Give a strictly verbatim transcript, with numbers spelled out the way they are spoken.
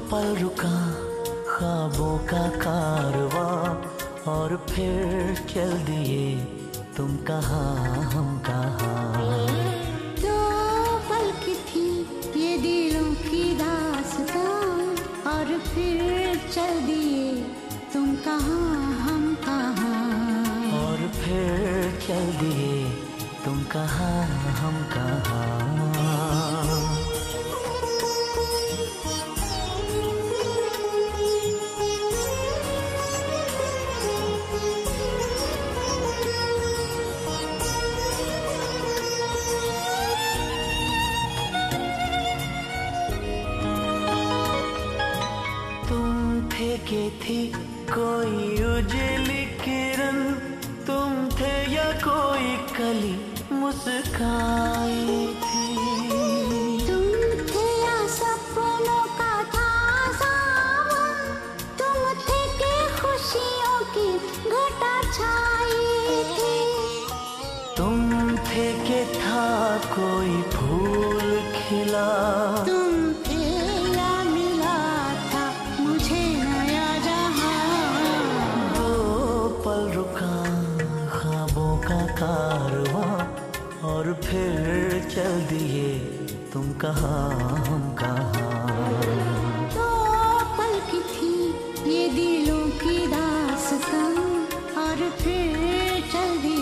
पल रुका ख्वाबों का कारवां और फिर चल दिए तुम कहाँ हम कहाँ। दो पल की थी ये दिलों की दास्तां और फिर चल दिए तुम कहाँ हम कहाँ। और फिर चल दिए तुम कहाँ हम कहाँ। के थी कोई उजली किरण, तुम थे या कोई कली मुस्काई थी। तुम थे या सपनों का ताज़ा मन, तुम थे के खुशियों की घटा छाई थी। तुम थे के था कोई फूल खिला, तुम थे या मिला था मुझे नया जहां। दो पल रुका ख्वाबों का कारवां और फिर चल दिए तुम कहाँ हम कहाँ। दो पल की थी ये दिलों की दास्तां और फिर चल दी